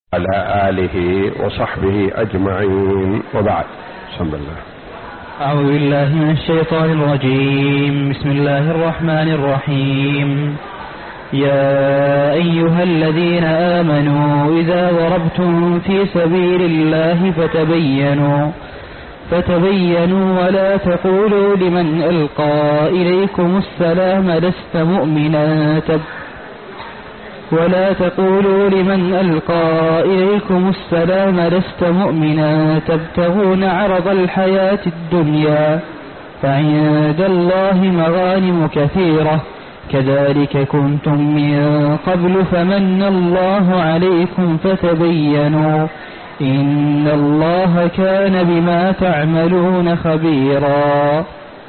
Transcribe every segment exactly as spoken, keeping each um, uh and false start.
على آله وصحبه أجمعين، وبعد. بسم الله. أعوذ بالله من الشيطان الرجيم. بسم الله الرحمن الرحيم. يا أيها الذين آمنوا إذا ضربتم في سبيل الله فتبينوا فتبينوا ولا تقولوا لمن ألقى إليكم السلام لست مؤمنا تب ولا تقولوا لمن ألقى إليكم السلام لست مؤمنا تبتغون عرض الحياة الدنيا فعند الله مغانم كثيرة كذلك كنتم من قبل فمن الله عليكم فتبينوا إن الله كان بما تعملون خبيرا.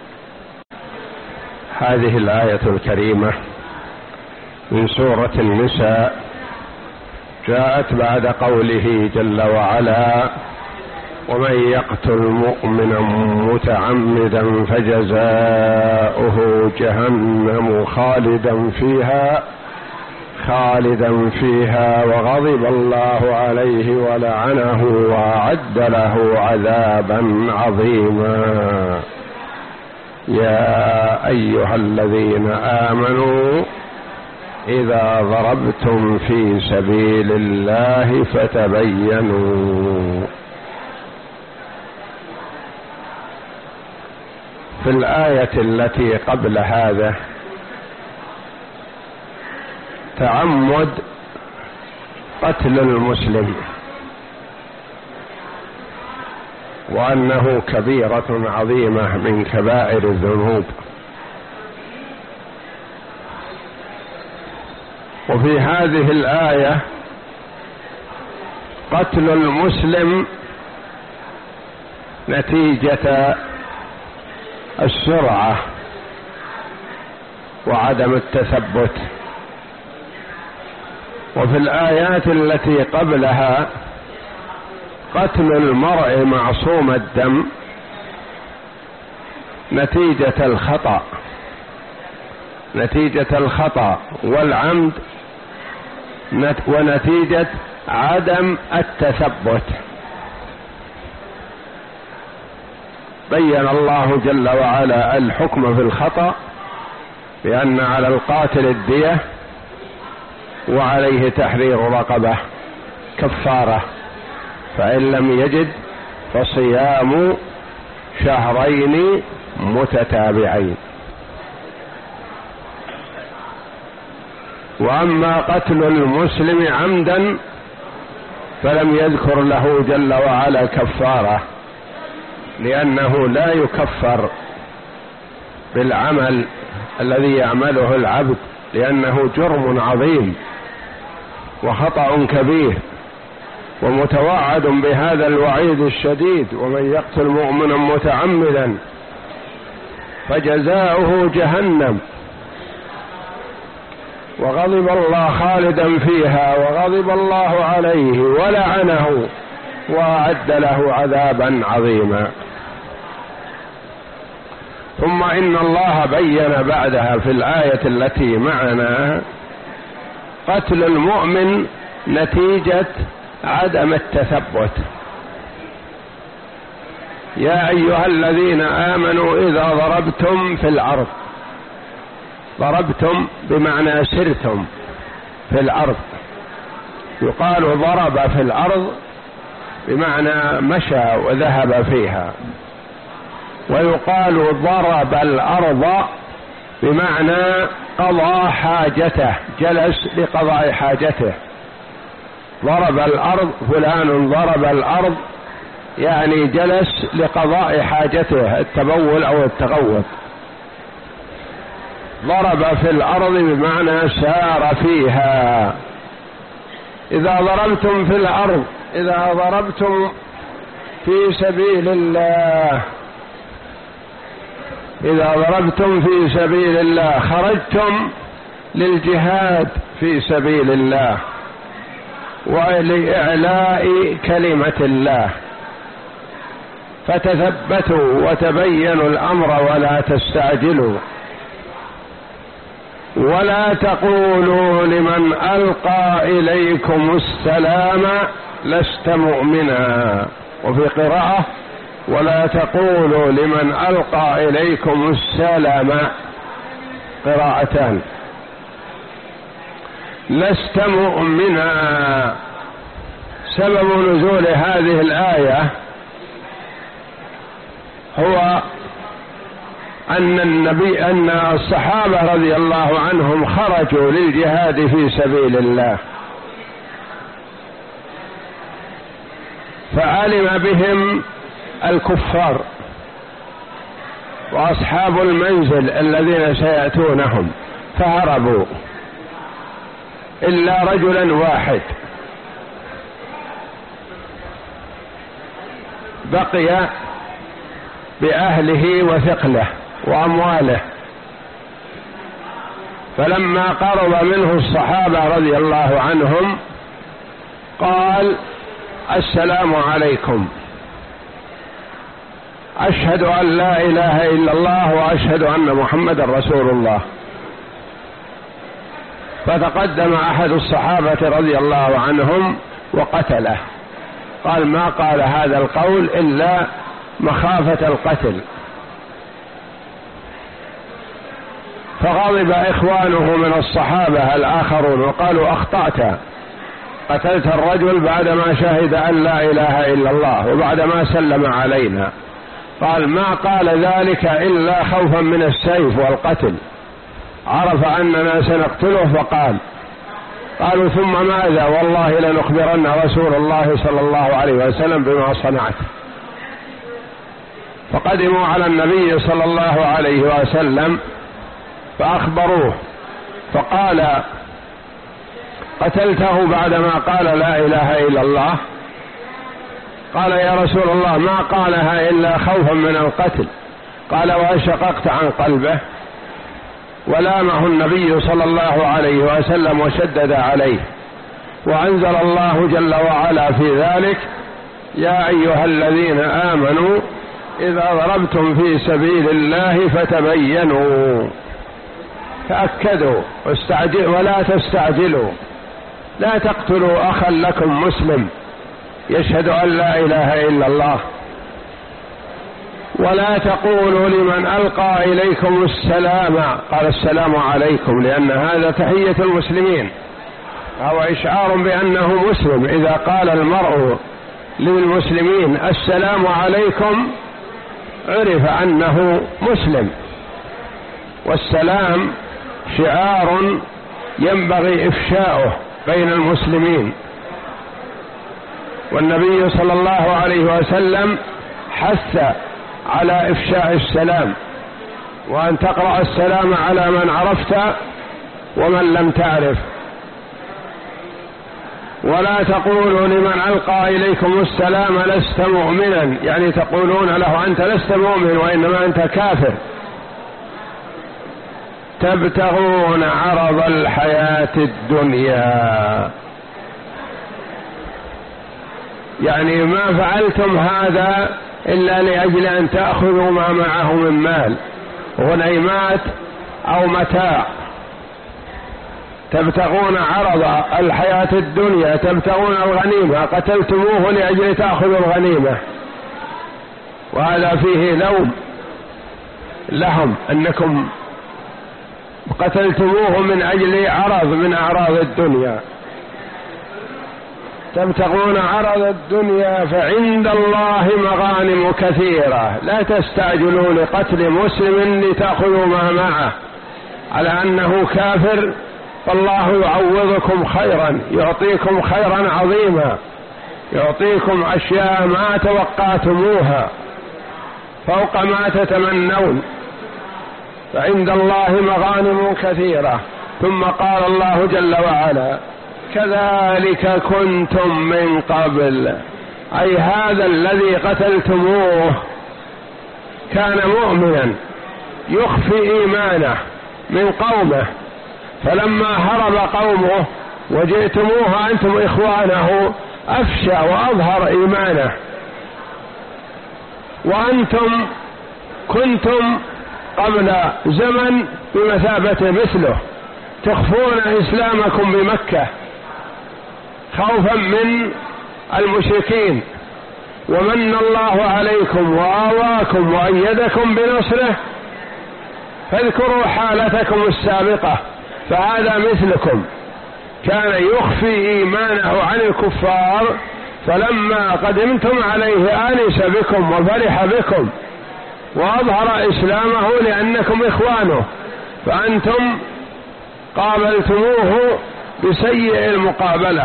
هذه الآية الكريمة من سورة النساء جاءت بعد قوله جل وعلا: ومن يقتل مؤمنا متعمدا فجزاؤه جهنم خالدا فيها خالدا فيها وغضب الله عليه ولعنه وأعد له عذابا عظيما. يا أيها الذين آمنوا إذا ضربتم في سبيل الله فتبينوا. في الآية التي قبل هذا تعمد قتل المسلم، وأنه كبيرة عظيمة من كبائر الذنوب. وفي هذه الآية قتل المسلم نتيجة السرعة وعدم التثبت. وفي الآيات التي قبلها قتل المرء معصوم الدم نتيجة الخطأ نتيجة الخطأ والعمد ونتيجة عدم التثبت. بين الله جل وعلا الحكم في الخطأ بأن على القاتل الدية وعليه تحرير رقبة كفارة، فإن لم يجد فصيام شهرين متتابعين. وأما قتل المسلم عمدا فلم يذكر له جل وعلا كفارة، لأنه لا يكفر بالعمل الذي يعمله العبد، لأنه جرم عظيم وخطأ كبير ومتوعد بهذا الوعيد الشديد: ومن يقتل مؤمنا متعمدا فجزاؤه جهنم وغضب الله خالدا فيها وغضب الله عليه ولعنه وأعد له عذابا عظيما. ثم إن الله بين بعدها في الآية التي معنا قتل المؤمن نتيجة عدم التثبت. يا أيها الذين آمنوا إذا ضربتم في الأرض، ضربتم بمعنى سرتم في الأرض. يقال ضرب في الأرض بمعنى مشى وذهب فيها، ويقال ضرب الأرض بمعنى قضى حاجته، جلس لقضاء حاجته. ضرب الأرض، فلان ضرب الأرض يعني جلس لقضاء حاجته، التبول أو التغوط. ضرب في الأرض بمعنى سار فيها. إذا ضربتم في الأرض، إذا ضربتم في سبيل الله، إذا ضربتم في سبيل الله خرجتم للجهاد في سبيل الله ولإعلاء كلمة الله، فتثبتوا وتبينوا الأمر ولا تستعجلوا. ولا تقولوا لمن ألقى إليكم السلام لست مؤمنا. وفي قراءة ولا تقولوا لمن ألقى إليكم السلام، قراءتان. لست مؤمنا. سبب نزول هذه الآية هو أن النبي أن الصحابة رضي الله عنهم خرجوا للجهاد في سبيل الله، فعلم بهم الكفار وأصحاب المنزل الذين سيأتونهم فهربوا إلا رجلا واحد بقي بأهله وثقله وأمواله. فلما قرب منه الصحابة رضي الله عنهم قال السلام عليكم، أشهد أن لا إله إلا الله وأشهد أن محمدا رسول الله. فتقدم أحد الصحابة رضي الله عنهم وقتله، قال ما قال هذا القول إلا مخافة القتل. فغضب إخوانه من الصحابة الآخرون وقالوا أخطأت، قتلت الرجل بعدما شهد أن لا إله إلا الله وبعدما سلم علينا. قال ما قال ذلك إلا خوفا من السيف والقتل، عرف أننا سنقتله فقال. قالوا ثم ماذا؟ والله لنخبرن رسول الله صلى الله عليه وسلم بما صنعت. فقدموا على النبي صلى الله عليه وسلم فأخبروه، فقال قتلته بعدما قال لا إله إلا الله؟ قال يا رسول الله ما قالها إلا خوفا من القتل. قال وأشققت عن قلبه؟ ولامه النبي صلى الله عليه وسلم وشدد عليه، وأنزل الله جل وعلا في ذلك يا أيها الذين آمنوا إذا ضربتم في سبيل الله فتبينوا، تأكدوا ولا تستعجلوا، لا تقتلوا أخا لكم مسلم يشهد أن لا إله إلا الله. ولا تقولوا لمن ألقى إليكم السلام، قال السلام عليكم لأن هذا تحية المسلمين، هو إشعار بأنه مسلم. إذا قال المرء للمسلمين السلام عليكم عرف أنه مسلم، والسلام شعار ينبغي إفشاؤه بين المسلمين. والنبي صلى الله عليه وسلم حث على إفشاء السلام، وأن تقرأ السلام على من عرفت ومن لم تعرف. ولا تقولوا لمن ألقى إليكم السلام لست مؤمنا، يعني تقولون له أنت لست مؤمن وإنما أنت كافر. تبتغون عرض الحياة الدنيا، يعني ما فعلتم هذا إلا لأجل أن تأخذوا ما معه من مال غنيمات أو متاع. تبتغون عرض الحياة الدنيا، تبتغون الغنيمة، قتلتموه لأجل تأخذوا الغنيمة، وهذا فيه لوم لهم أنكم قتلتموه من أجل عرض من أعراض الدنيا. تبتغون عرض الدنيا فعند الله مغانم كثيرة، لا تستعجلوا لقتل مسلم لتأخذوا ما معه على أنه كافر، فالله يعوضكم خيرا، يعطيكم خيرا عظيما، يعطيكم أشياء ما توقعتموها فوق ما تتمنون. فعند الله مغانم كثيرة. ثم قال الله جل وعلا كذلك كنتم من قبل، أي هذا الذي قتلتموه كان مؤمنا يخفي إيمانه من قومه، فلما هرب قومه وجئتموه أنتم إخوانه أفشى وأظهر إيمانه، وأنتم كنتم قبل زمن بمثابة مثله، تخفون إسلامكم بمكة خوفا من المشركين، ومن الله عليكم وآواكم وأيدكم بنصره، فاذكروا حالتكم السابقة، فهذا مثلكم كان يخفي إيمانه عن الكفار، فلما قدمتم عليه آنس بكم وفرح بكم وأظهر إسلامه لأنكم إخوانه، فأنتم قابلتموه بسيء المقابلة.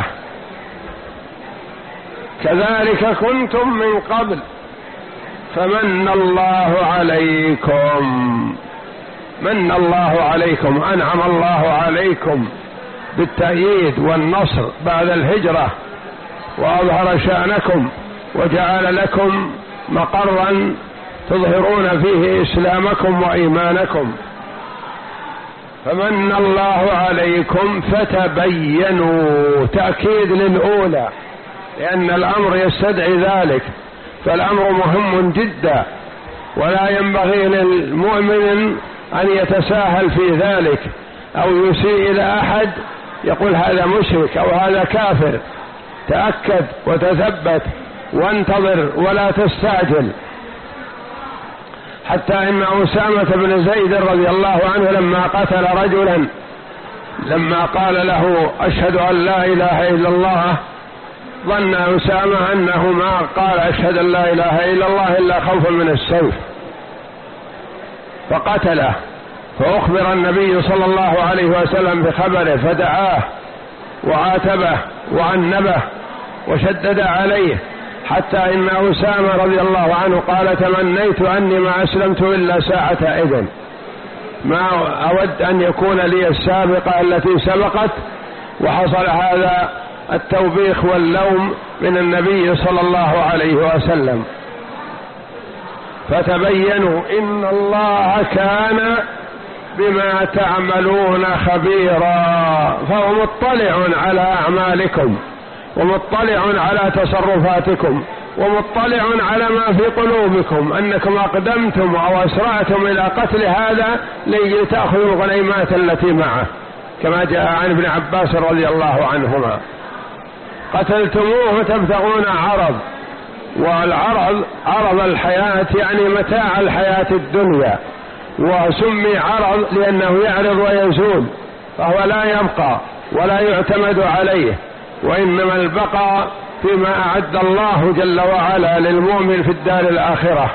كذلك كنتم من قبل فمن الله عليكم، من الله عليكم، أنعم الله عليكم بالتأييد والنصر بعد الهجرة، وأظهر شأنكم وجعل لكم مقرا تظهرون فيه إسلامكم وإيمانكم. فمن الله عليكم فتبينوا، تأكيد للأولى لأن الأمر يستدعي ذلك، فالأمر مهم جدا، ولا ينبغي للمؤمن أن يتساهل في ذلك أو يسيء إلى أحد يقول هذا مشرك أو هذا كافر. تأكد وتثبت وانتظر ولا تستعجل. حتى إن أسامة بن زيد رضي الله عنه لما قتل رجلا، لما قال له أشهد أن لا إله إلا الله، ظن أسامة أنه ما قال أشهد أن لا إله إلا الله إلا خوفا من السيف، فقتله، فأخبر النبي صلى الله عليه وسلم بخبره، فدعاه وعاتبه وعنبه وشدد عليه، حتى إن أسامة رضي الله عنه قال تمنيت أني ما أسلمت إلا ساعة إذن، ما أود أن يكون لي السابقة التي سبقت. وحصل هذا التوبيخ واللوم من النبي صلى الله عليه وسلم. فتبينوا إن الله كان بما تعملون خبيرا، فهو مطلع على أعمالكم ومطلع على تصرفاتكم ومطلع على ما في قلوبكم، أنكم أقدمتم أو أسرعتم إلى قتل هذا لتأخذوا الغنيمات التي معه، كما جاء عن ابن عباس رضي الله عنهما، قتلتموه تبتغون عرض، والعرض عرض الحياة يعني متاع الحياة الدنيا، وسمي عرض لأنه يعرض ويزول، فهو لا يبقى ولا يعتمد عليه، وإنما البقاء فيما أعد الله جل وعلا للمؤمن في الدار الآخرة.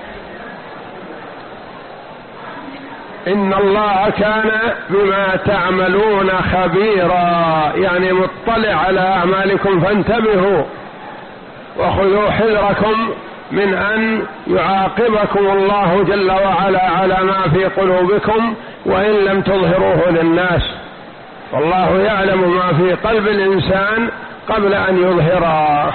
إن الله كان بما تعملون خبيرا، يعني مطلع على أعمالكم، فانتبهوا وخذوا حذركم من أن يعاقبكم الله جل وعلا على ما في قلوبكم وإن لم تظهروه للناس، والله يعلم ما في قلب الإنسان قبل أن يظهره.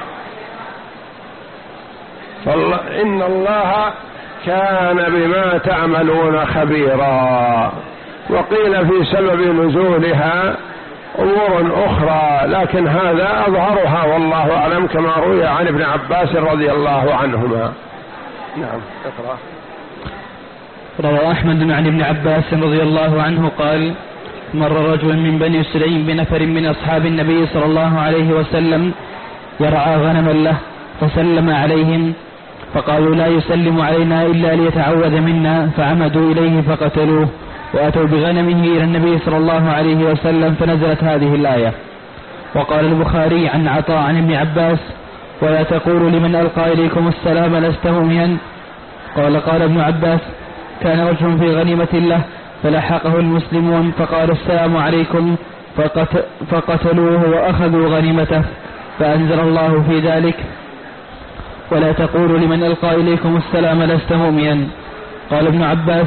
إن الله كان بما تعملون خبيرا. وقيل في سبب نزولها أمور أخرى، لكن هذا أظهرها والله أعلم، كما روي عن ابن عباس رضي الله عنهما. نعم اقرأ. روى أحمد عن ابن عباس رضي الله عنه قال: مر رجل من بني سليم بنفر من أصحاب النبي صلى الله عليه وسلم يرعى غنما له، فسلم عليهم فقالوا لا يسلم علينا إلا ليتعوذ منا، فعمدوا إليه فقتلوه، وأتوا بغنمه إلى النبي صلى الله عليه وسلم، فنزلت هذه الآية. وقال البخاري عن عطاء عن ابن عباس: ولا تقولوا لمن ألقى إليكم السلام لست مؤمنا. قال قال ابن عباس: كان رجل في غنيمة له فلحقه المسلمون فقال السلام عليكم، فقت فقتلوه وأخذوا غنيمته، فأنزل الله في ذلك: ولا تقولوا لمن ألقى إليكم السلام لست مؤمنا. قال ابن عباس: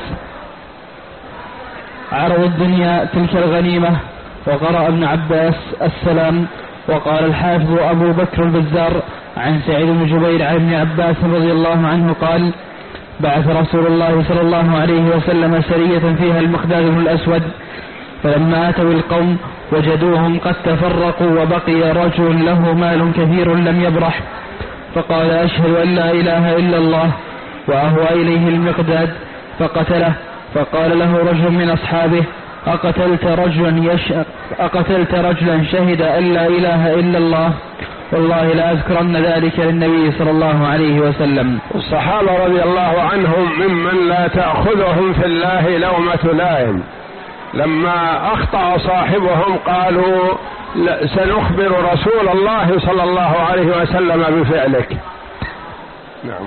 عرض الدنيا تلك الغنيمة. وقرأ ابن عباس السلام. وقال الحافظ أبو بكر البزار عن سعيد بن جبير عن ابن عباس رضي الله عنه قال: بعث رسول الله صلى الله عليه وسلم سرية فيها المقداد بن الأسود، فلما أتوا القوم وجدوهم قد تفرقوا وبقي رجل له مال كثير لم يبرح، فقال: أشهد أن لا إله إلا الله، وأهوى إليه المقداد فقتله. فقال له رجل من أصحابه: أقتلت رجلا, يش... أقتلت رجلا شهد أن لا إله إلا الله والله لا أذكرن ذلك للنبي صلى الله عليه وسلم. الصحابة رضي الله عنهم ممن لا تأخذهم في الله لومة لائم، لما أخطأ صاحبهم قالوا سنخبر رسول الله صلى الله عليه وسلم بفعلك. نعم.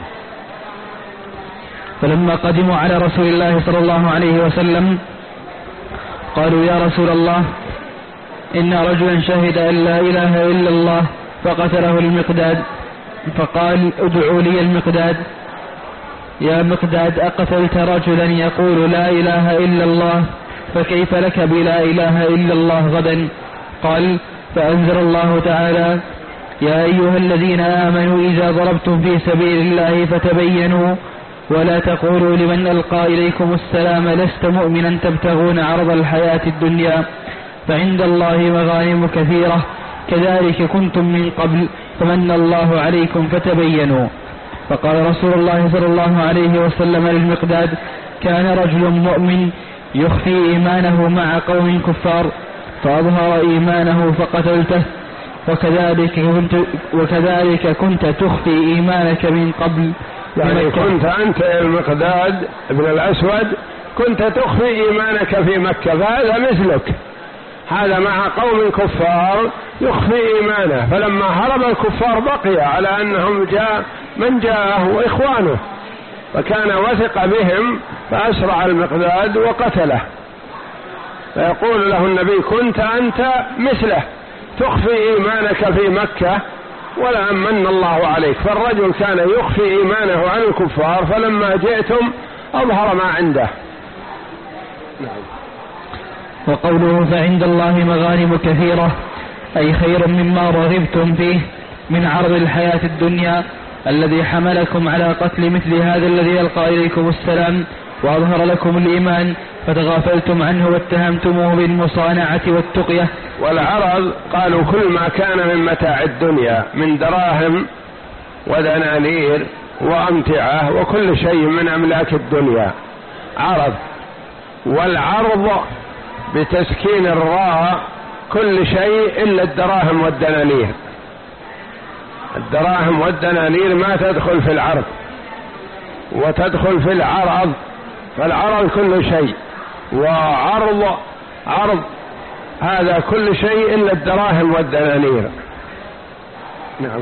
فلما قدموا على رسول الله صلى الله عليه وسلم قالوا يا رسول الله إن رجلا شهد أن لا إله إلا الله فقتله المقداد، فقال ادعوا لي المقداد. يا مقداد أقتلت رجلا يقول لا إله إلا الله فكيف لك بلا إله إلا الله غدا؟ قال فأنزل الله تعالى يا أيها الذين آمنوا إذا ضربتم في سبيل الله فتبينوا ولا تقولوا لمن ألقى إليكم السلام لست مؤمنا تبتغون عرض الحياة الدنيا فعند الله مغانم كثيرة كذلك كنتم من قبل فمن الله عليكم فتبينوا. فقال رسول الله صلى الله عليه وسلم للمقداد كان رجل مؤمن يخفي إيمانه مع قوم كفار فأظهر إيمانه فقتلته وكذلك كنت, وكذلك كنت تخفي إيمانك من قبل. يعني كنت أنت المقداد ابن الأسود كنت تخفي إيمانك في مكة، فهذا مثلك، هذا مع قوم كفار يخفي إيمانه، فلما هرب الكفار بقي على أنهم جاء من جاءه وإخوانه، فكان وثق بهم فأسرع المقداد وقتله. فيقول له النبي كنت أنت مثله تخفي إيمانك في مكة ولا أمن الله عليك. فالرجل كان يخفي إيمانه عن الكفار فلما جئتم أظهر ما عنده. نعم. وقوله فعند الله مغانم كثيرة أي خير مما رغبتم فيه من عرض الحياة الدنيا الذي حملكم على قتل مثل هذا الذي يلقى إليكم السلام وأظهر لكم الإيمان فتغافلتم عنه واتهمتموه بالمصانعة والتقية. والعرض قالوا كل ما كان من متاع الدنيا من دراهم ودنانير وأمتعة وكل شيء من أملاك الدنيا عرض. والعرض بتسكين الراء كل شيء إلا الدراهم والدنانير، الدراهم والدنانير ما تدخل في العرض وتدخل في العرض، فالعرض كل شيء، وعرض عرض هذا كل شيء إلا الدراهم والدنانير. نعم.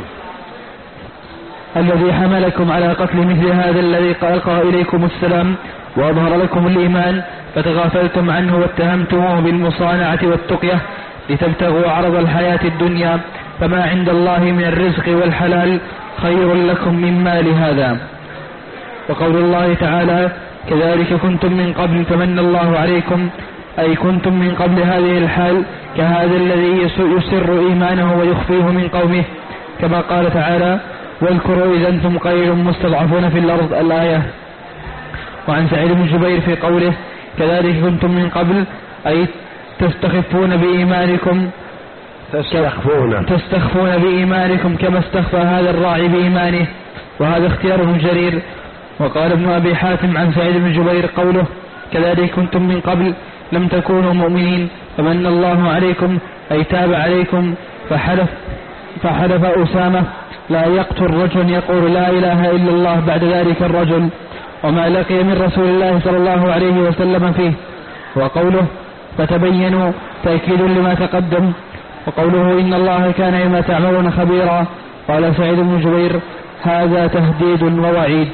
الذي حملكم على قتل مثل هذا الذي ألقى إليكم السلام وأظهر لكم الإيمان فتغافلتم عنه واتهمتموه بالمصانعة والتقية لتبتغوا عرض الحياة الدنيا فما عند الله من الرزق والحلال خير لكم من مال هذا. وقول الله تعالى كذلك كنتم من قبل فمن الله عليكم أي كنتم من قبل هذه الحال كهذا الذي يسر إيمانه ويخفيه من قومه كما قال تعالى واذكروا إذا أنتم قليل مستضعفون في الأرض الآية. وعن سعيد بن جبير في قوله كذلك كنتم من قبل أي تستخفون بإيمانكم تستخفون تستخفون بإيمانكم كما استخفى هذا الراعي بإيمانه، وهذا اختيار ابن جرير. وقال ابن أبي حاتم عن سعيد بن جبير قوله كذلك كنتم من قبل لم تكونوا مؤمنين فمن الله عليكم أي تاب عليكم. فحلف فحلف أسامة لا يقتل رجل يقول لا إله إلا الله بعد ذلك الرجل وما لقي من رسول الله صلى الله عليه وسلم فيه. وقوله فتبينوا تأكيد لما تقدم. وقوله إن الله كان بما تعملون خبيرا. قال سعيد بن جبير هذا تهديد ووعيد.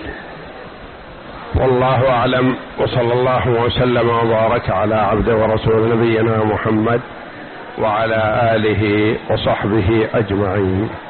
والله أعلم، وصلى الله وسلم وبارك على عبده ورسول نبينا محمد وعلى آله وصحبه أجمعين.